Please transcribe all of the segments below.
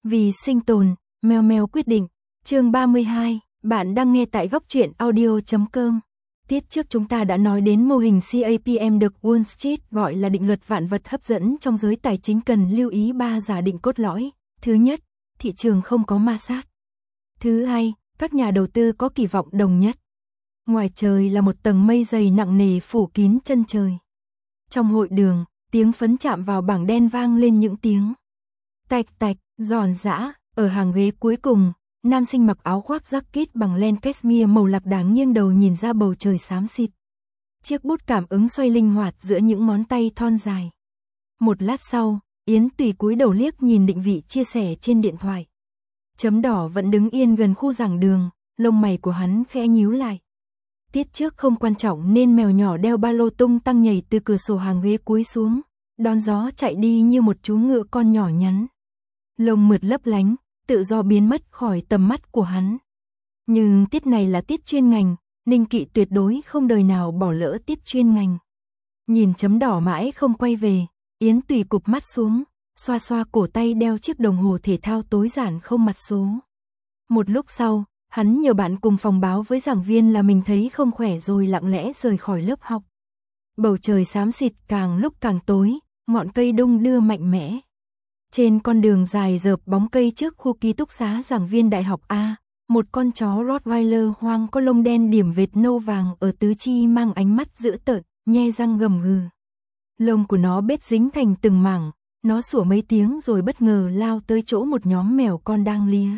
Vì sinh tồn, mèo mèo quyết định. Chương 32, bạn đang nghe tại góc truyện audio.com. Tiết trước chúng ta đã nói đến mô hình CAPM được Wall Street gọi là định luật vạn vật hấp dẫn trong giới tài chính cần lưu ý 3 giả định cốt lõi. Thứ nhất, thị trường không có ma sát. Thứ hai, các nhà đầu tư có kỳ vọng đồng nhất. Ngoài trời là một tầng mây dày nặng nề phủ kín chân trời. Trong hội đường, tiếng phấn chạm vào bảng đen vang lên những tiếng tạch tạch, giòn giã. Ở hàng ghế cuối cùng, nam sinh mặc áo khoác jacket bằng len cashmere màu lạc đá nghiêng đầu nhìn ra bầu trời xám xịt. Chiếc bút cảm ứng xoay linh hoạt giữa những ngón tay thon dài. Một lát sau, Yến Tùy cúi đầu liếc nhìn định vị chia sẻ trên điện thoại. Chấm đỏ vẫn đứng yên gần khu giảng đường, lông mày của hắn khẽ nhíu lại. Tiết trước không quan trọng nên mèo nhỏ đeo ba lô tung tăng nhảy từ cửa sổ hàng ghế cuối xuống, đón gió chạy đi như một chú ngựa con nhỏ nhắn. Lông mượt lấp lánh, tự do biến mất khỏi tầm mắt của hắn. Nhưng tiết này là tiết chuyên ngành, Ninh Kỵ tuyệt đối không đời nào bỏ lỡ tiết chuyên ngành. Nhìn chấm đỏ mãi không quay về, Yến Tùy cụp mắt xuống, xoa xoa cổ tay đeo chiếc đồng hồ thể thao tối giản không mặt số. Một lúc sau, hắn nhờ bạn cùng phòng báo với giảng viên là mình thấy không khỏe rồi lặng lẽ rời khỏi lớp học. Bầu trời xám xịt càng lúc càng tối, ngọn cây đung đưa mạnh mẽ. Trên con đường dài rợp bóng cây trước khu ký túc xá giảng viên đại học A, một con chó Rottweiler hoang có lông đen điểm vệt nâu vàng ở tứ chi mang ánh mắt dữ tợn, nhe răng gầm gừ. Lông của nó bết dính thành từng mảng, nó sủa mấy tiếng rồi bất ngờ lao tới chỗ một nhóm mèo con đang lía.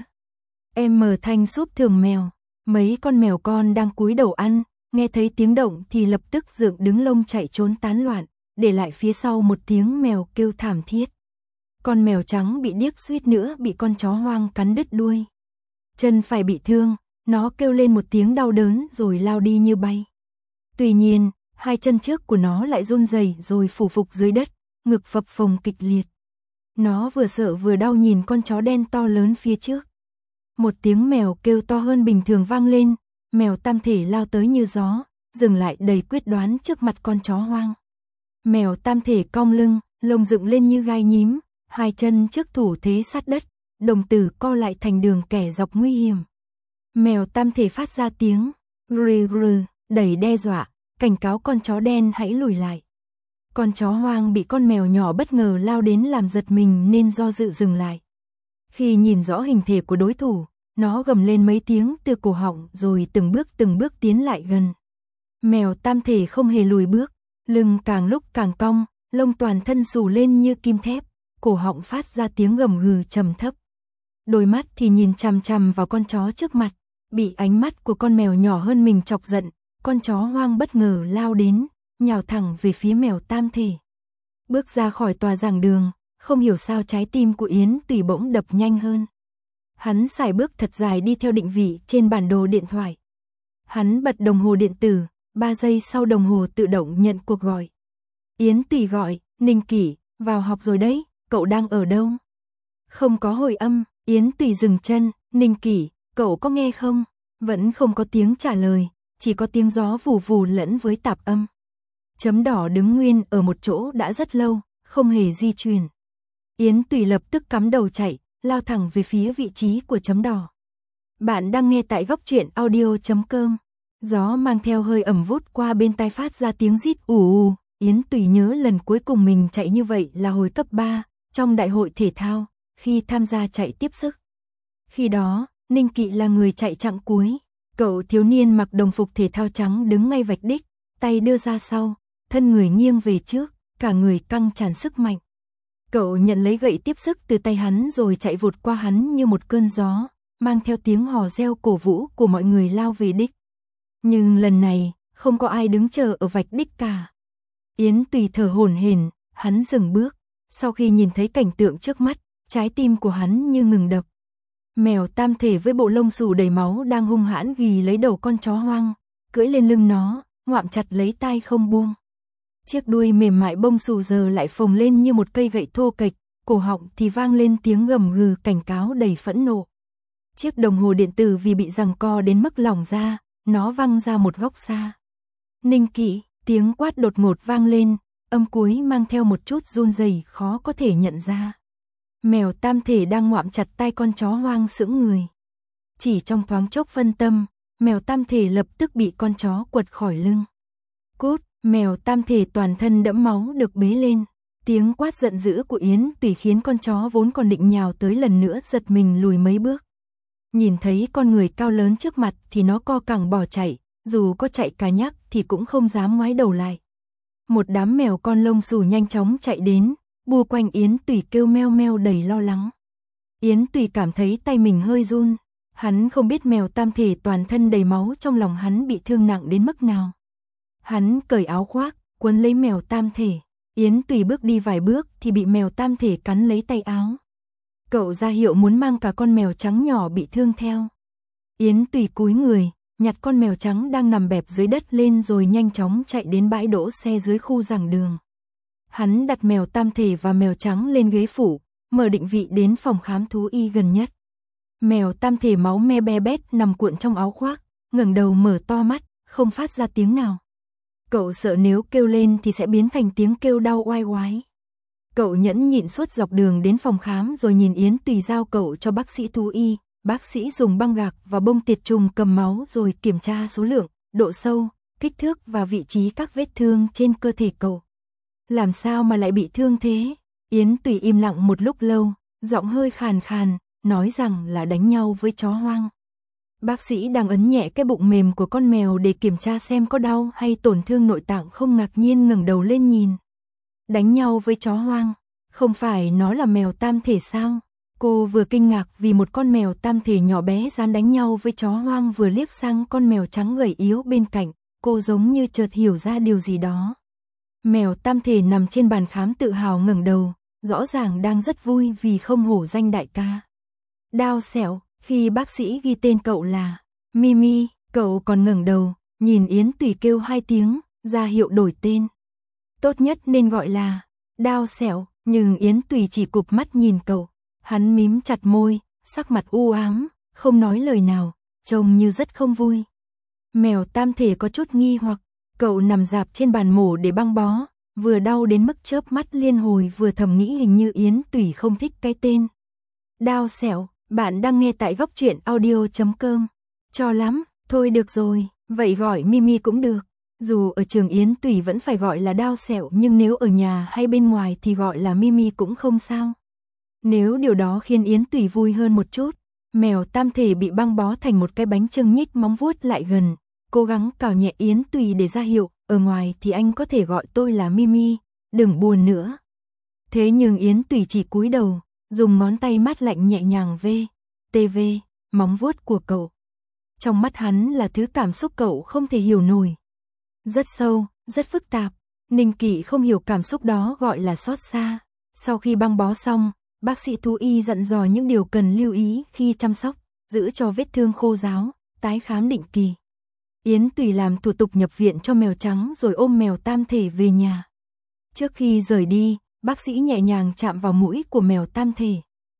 Em mở thanh súp thường mèo, mấy con mèo con đang cúi đầu ăn, nghe thấy tiếng động thì lập tức dựng đứng lông chạy trốn tán loạn, để lại phía sau một tiếng mèo kêu thảm thiết. Con mèo trắng bị điếc suýt nữa bị con chó hoang cắn đứt đuôi. Chân phải bị thương, nó kêu lên một tiếng đau đớn rồi lao đi như bay. Tuy nhiên, hai chân trước của nó lại run rẩy rồi phủ phục dưới đất, ngực phập phồng kịch liệt. Nó vừa sợ vừa đau nhìn con chó đen to lớn phía trước. Một tiếng mèo kêu to hơn bình thường vang lên, mèo tam thể lao tới như gió, dừng lại đầy quyết đoán trước mặt con chó hoang. Mèo tam thể cong lưng, lông dựng lên như gai nhím, hai chân trước thủ thế sát đất, đồng tử co lại thành đường kẻ dọc nguy hiểm. Mèo tam thể phát ra tiếng rừ rừ, đầy đe dọa, cảnh cáo con chó đen hãy lùi lại. Con chó hoang bị con mèo nhỏ bất ngờ lao đến làm giật mình nên do dự dừng lại. Khi nhìn rõ hình thể của đối thủ, nó gầm lên mấy tiếng từ cổ họng rồi từng bước tiến lại gần. Mèo tam thể không hề lùi bước, lưng càng lúc càng cong, lông toàn thân xù lên như kim thép, cổ họng phát ra tiếng gầm gừ trầm thấp. Đôi mắt thì nhìn chằm chằm vào con chó trước mặt, bị ánh mắt của con mèo nhỏ hơn mình chọc giận, con chó hoang bất ngờ lao đến, nhào thẳng về phía mèo tam thể. Bước ra khỏi tòa giảng đường, không hiểu sao trái tim của Yến Tùy bỗng đập nhanh hơn. Hắn sải bước thật dài đi theo định vị trên bản đồ điện thoại. Hắn bật đồng hồ điện tử, 3 giây sau đồng hồ tự động nhận cuộc gọi. Yến Tùy gọi, Ninh Kỷ, vào học rồi đấy, cậu đang ở đâu? Không có hồi âm, Yến Tùy dừng chân, Ninh Kỷ, cậu có nghe không? Vẫn không có tiếng trả lời, chỉ có tiếng gió vù vù lẫn với tạp âm. Chấm đỏ đứng nguyên ở một chỗ đã rất lâu, không hề di chuyển. Yến Tùy lập tức cắm đầu chạy, lao thẳng về phía vị trí của chấm đỏ. Bạn đang nghe tại góc truyện audio.com. Gió mang theo hơi ẩm vút qua bên tai phát ra tiếng rít ù ù. Yến Tùy nhớ lần cuối cùng mình chạy như vậy là hồi cấp 3, trong đại hội thể thao, khi tham gia chạy tiếp sức. Khi đó, Ninh Kỵ là người chạy chặng cuối. Cậu thiếu niên mặc đồng phục thể thao trắng đứng ngay vạch đích, tay đưa ra sau, thân người nghiêng về trước, cả người căng tràn sức mạnh. Cậu nhận lấy gậy tiếp sức từ tay hắn rồi chạy vụt qua hắn như một cơn gió, mang theo tiếng hò reo cổ vũ của mọi người lao về đích. Nhưng lần này, không có ai đứng chờ ở vạch đích cả. Yến Tùy thở hổn hển, hắn dừng bước. Sau khi nhìn thấy cảnh tượng trước mắt, trái tim của hắn như ngừng đập. Mèo tam thể với bộ lông xù đầy máu đang hung hãn ghì lấy đầu con chó hoang, cưỡi lên lưng nó, ngoạm chặt lấy tai không buông. Chiếc đuôi mềm mại bông xù giờ lại phồng lên như một cây gậy thô kệch, cổ họng thì vang lên tiếng gầm gừ cảnh cáo đầy phẫn nộ. Chiếc đồng hồ điện tử vì bị giằng co đến mức lỏng ra, nó văng ra một góc xa. Ninh Kỵ, tiếng quát đột ngột vang lên, âm cuối mang theo một chút run rẩy khó có thể nhận ra. Mèo tam thể đang ngoạm chặt tay con chó hoang sững người. Chỉ trong thoáng chốc phân tâm, mèo tam thể lập tức bị con chó quật khỏi lưng. Cút, mèo tam thể toàn thân đẫm máu được bế lên. Tiếng quát giận dữ của Yến Tùy khiến con chó vốn còn định nhào tới lần nữa giật mình lùi mấy bước. Nhìn thấy con người cao lớn trước mặt thì nó co cẳng bỏ chạy, dù có chạy cả nhắc thì cũng không dám ngoái đầu lại. Một đám mèo con lông xù nhanh chóng chạy đến, bù quanh Yến Tùy kêu meo meo đầy lo lắng. Yến Tùy cảm thấy tay mình hơi run, hắn không biết mèo tam thể toàn thân đầy máu trong lòng hắn bị thương nặng đến mức nào. Hắn cởi áo khoác, quấn lấy mèo tam thể. Yến Tùy bước đi vài bước thì bị mèo tam thể cắn lấy tay áo. Cậu ra hiệu muốn mang cả con mèo trắng nhỏ bị thương theo. Yến Tùy cúi người, nhặt con mèo trắng đang nằm bẹp dưới đất lên rồi nhanh chóng chạy đến bãi đỗ xe dưới khu giảng đường. Hắn đặt mèo tam thể và mèo trắng lên ghế phụ, mở định vị đến phòng khám thú y gần nhất. Mèo tam thể máu me be bét nằm cuộn trong áo khoác, ngẩng đầu mở to mắt, không phát ra tiếng nào. Cậu sợ nếu kêu lên thì sẽ biến thành tiếng kêu đau oai oái. Cậu nhẫn nhịn suốt dọc đường đến phòng khám rồi nhìn Yến Tùy giao cậu cho bác sĩ thú y. Bác sĩ dùng băng gạc và bông tiệt trùng cầm máu rồi kiểm tra số lượng, độ sâu, kích thước và vị trí các vết thương trên cơ thể cậu. Làm sao mà lại bị thương thế? Yến Tùy im lặng một lúc lâu, giọng hơi khàn khàn, nói rằng là đánh nhau với chó hoang. Bác sĩ đang ấn nhẹ cái bụng mềm của con mèo để kiểm tra xem có đau hay tổn thương nội tạng không, ngạc nhiên ngẩng đầu lên nhìn. Đánh nhau với chó hoang? Không phải nó là mèo tam thể sao? Cô vừa kinh ngạc vì một con mèo tam thể nhỏ bé dám đánh nhau với chó hoang, vừa liếc sang con mèo trắng gầy yếu bên cạnh, cô giống như chợt hiểu ra điều gì đó. Mèo tam thể nằm trên bàn khám tự hào ngẩng đầu, rõ ràng đang rất vui vì không hổ danh đại ca. Đao Sẹo, khi bác sĩ ghi tên cậu là Mimi, cậu còn ngẩng đầu, nhìn Yến Tùy kêu 2 tiếng, ra hiệu đổi tên. Tốt nhất nên gọi là Đao Sẹo, nhưng Yến Tùy chỉ cụp mắt nhìn cậu. Hắn mím chặt môi, sắc mặt u ám, không nói lời nào, trông như rất không vui. Mèo tam thể có chút nghi hoặc, cậu nằm rạp trên bàn mổ để băng bó, vừa đau đến mức chớp mắt liên hồi, vừa thầm nghĩ hình như Yến Tùy không thích cái tên. Đao Sẹo, bạn đang nghe tại góc truyện audio.com. Cho lắm, thôi được rồi, vậy gọi Mimi cũng được. Dù ở trường Yến Tùy vẫn phải gọi là Đao Sẹo, nhưng nếu ở nhà hay bên ngoài thì gọi là Mimi cũng không sao. Nếu điều đó khiến Yến Tùy vui hơn một chút. Mèo tam thể bị băng bó thành một cái bánh chưng nhích móng vuốt lại gần, cố gắng cào nhẹ Yến Tùy để ra hiệu, ở ngoài thì anh có thể gọi tôi là Mimi, đừng buồn nữa. Thế nhưng Yến Tùy chỉ cúi đầu, dùng ngón tay mát lạnh nhẹ nhàng tv móng vuốt của cậu. Trong mắt hắn là thứ cảm xúc cậu không thể hiểu nổi. Rất sâu, rất phức tạp. Ninh Kỵ không hiểu cảm xúc đó gọi là xót xa. Sau khi băng bó xong, bác sĩ thú y dặn dò những điều cần lưu ý khi chăm sóc, giữ cho vết thương khô ráo, tái khám định kỳ. Yến Tùy làm thủ tục nhập viện cho mèo trắng rồi ôm mèo tam thể về nhà. Trước khi rời đi, bác sĩ nhẹ nhàng chạm vào mũi của mèo tam thể.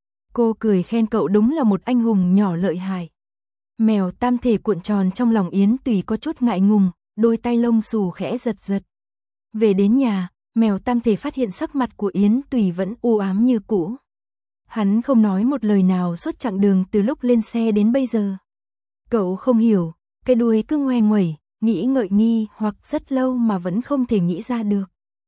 Cô cười khen cậu đúng là một anh hùng nhỏ lợi hại. Mèo tam thể cuộn tròn trong lòng Yến Tùy có chút ngại ngùng, đôi tay lông xù khẽ giật giật. Về đến nhà, mèo tam thể phát hiện sắc mặt của Yến Tùy vẫn u ám như cũ. Hắn không nói một lời nào suốt chặng đường từ lúc lên xe đến bây giờ. Cậu không hiểu, cái đuôi cứ ngoe nguẩy, nghĩ ngợi nghi hoặc rất lâu mà vẫn không thể nghĩ ra được.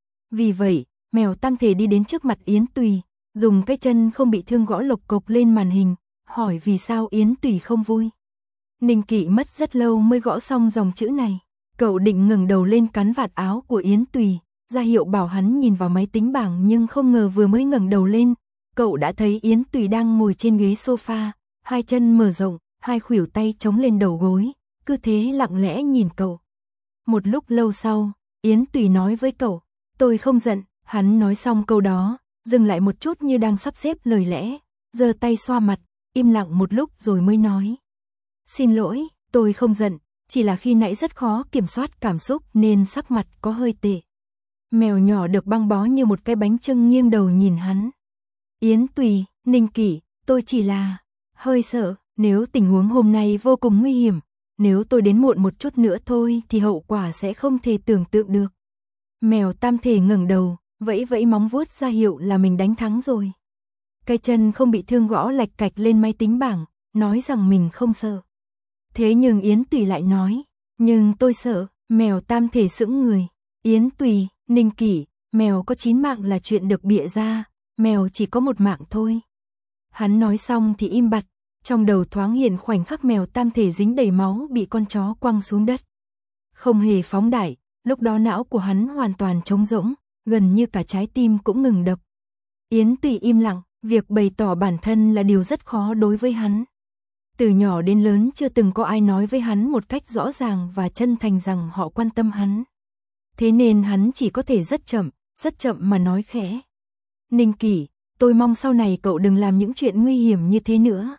Vì vậy, mèo tam thể đi đến trước mặt Yến Tùy, dùng cái chân không bị thương gõ lộc cộc lên màn hình, hỏi vì sao Yến Tùy không vui. Ninh Kỵ mất rất lâu mới gõ xong dòng chữ này. Cậu định ngẩng đầu lên cắn vạt áo của Yến Tùy, ra hiệu bảo hắn nhìn vào máy tính bảng, nhưng không ngờ vừa mới ngẩng đầu lên, cậu đã thấy Yến Tùy đang ngồi trên ghế sofa, hai chân mở rộng, hai khuỷu tay chống lên đầu gối, cứ thế lặng lẽ nhìn cậu. Một lúc lâu sau, Yến Tùy nói với cậu, tôi không giận. Hắn nói xong câu đó, dừng lại một chút như đang sắp xếp lời lẽ, giơ tay xoa mặt, im lặng một lúc rồi mới nói. Xin lỗi, tôi không giận, chỉ là khi nãy rất khó kiểm soát cảm xúc nên sắc mặt có hơi tệ. Mèo nhỏ được băng bó như một cái bánh chưng nghiêng đầu nhìn hắn. Yến Tùy, Ninh Kỵ, tôi chỉ là hơi sợ, nếu tình huống hôm nay vô cùng nguy hiểm, nếu tôi đến muộn một chút nữa thôi thì hậu quả sẽ không thể tưởng tượng được. Mèo tam thể ngẩng đầu, vẫy vẫy móng vuốt ra hiệu là mình đánh thắng rồi. Cái chân không bị thương gõ lạch cạch lên máy tính bảng, nói rằng mình không sợ. Thế nhưng Yến Tùy lại nói, nhưng tôi sợ. Mèo Tam Thể sững người. Yến Tùy, Ninh Kỷ, mèo có 9 mạng là chuyện được bịa ra, mèo chỉ có 1 mạng thôi. Hắn nói xong thì im bặt, trong đầu thoáng hiện khoảnh khắc mèo Tam Thể dính đầy máu bị con chó quăng xuống đất. Không hề phóng đại, lúc đó não của hắn hoàn toàn trống rỗng, gần như cả trái tim cũng ngừng đập. Yến Tùy im lặng, việc bày tỏ bản thân là điều rất khó đối với hắn. Từ nhỏ đến lớn chưa từng có ai nói với hắn một cách rõ ràng và chân thành rằng họ quan tâm hắn. Thế nên hắn chỉ có thể rất chậm mà nói khẽ. Ninh Kỷ, tôi mong sau này cậu đừng làm những chuyện nguy hiểm như thế nữa.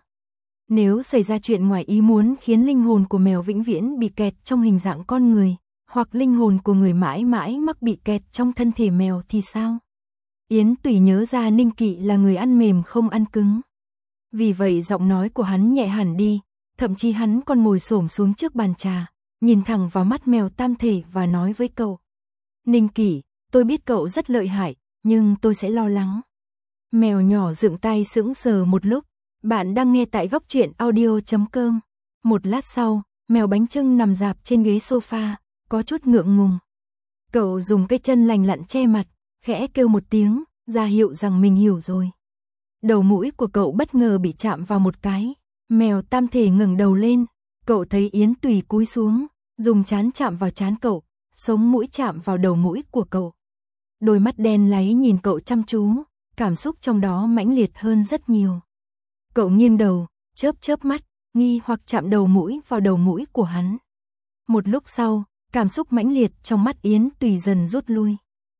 Nếu xảy ra chuyện ngoài ý muốn khiến linh hồn của mèo vĩnh viễn bị kẹt trong hình dạng con người, hoặc linh hồn của người mãi mãi mắc bị kẹt trong thân thể mèo thì sao? Yến Tùy nhớ ra Ninh Kỷ là người ăn mềm không ăn cứng. Vì vậy giọng nói của hắn nhẹ hẳn đi, thậm chí hắn còn ngồi xổm xuống trước bàn trà, nhìn thẳng vào mắt mèo Tam Thể và nói với cậu. Ninh Kỷ, tôi biết cậu rất lợi hại, nhưng tôi sẽ lo lắng. Mèo nhỏ dựng tay sững sờ một lúc, bạn đang nghe tại góc truyện audio.com. Một lát sau, mèo Bánh Chưng nằm rạp trên ghế sofa, có chút ngượng ngùng. Cậu dùng cái chân lành lặn che mặt, khẽ kêu một tiếng, ra hiệu rằng mình hiểu rồi. Đầu mũi của cậu bất ngờ bị chạm vào một cái, mèo Tam Thể ngẩng đầu lên, cậu thấy Yến Tùy cúi xuống, dùng trán chạm vào trán cậu, sống mũi chạm vào đầu mũi của cậu. Đôi mắt đen láy nhìn cậu chăm chú, cảm xúc trong đó mãnh liệt hơn rất nhiều. Cậu nghiêng đầu, chớp mắt, nghi hoặc chạm đầu mũi vào đầu mũi của hắn. Một lúc sau, cảm xúc mãnh liệt trong mắt Yến Tùy dần rút lui.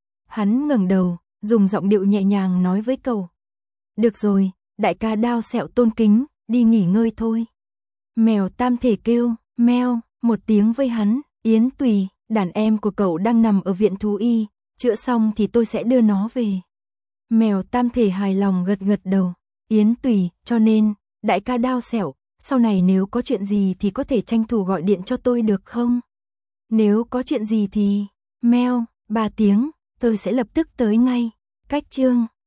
Hắn ngẩng đầu, dùng giọng điệu nhẹ nhàng nói với cậu. Được rồi, đại ca Đao Sẹo tôn kính, đi nghỉ ngơi thôi. Mèo Tam Thể kêu, meo, một tiếng với hắn. Yến Tùy, đàn em của cậu đang nằm ở viện thú y, chữa xong thì tôi sẽ đưa nó về. Mèo Tam Thể hài lòng gật đầu. Yến Tùy, cho nên, đại ca Đao Sẹo, sau này nếu có chuyện gì thì có thể tranh thủ gọi điện cho tôi được không? Nếu có chuyện gì thì, meo, 3 tiếng, tôi sẽ lập tức tới ngay. Cách chương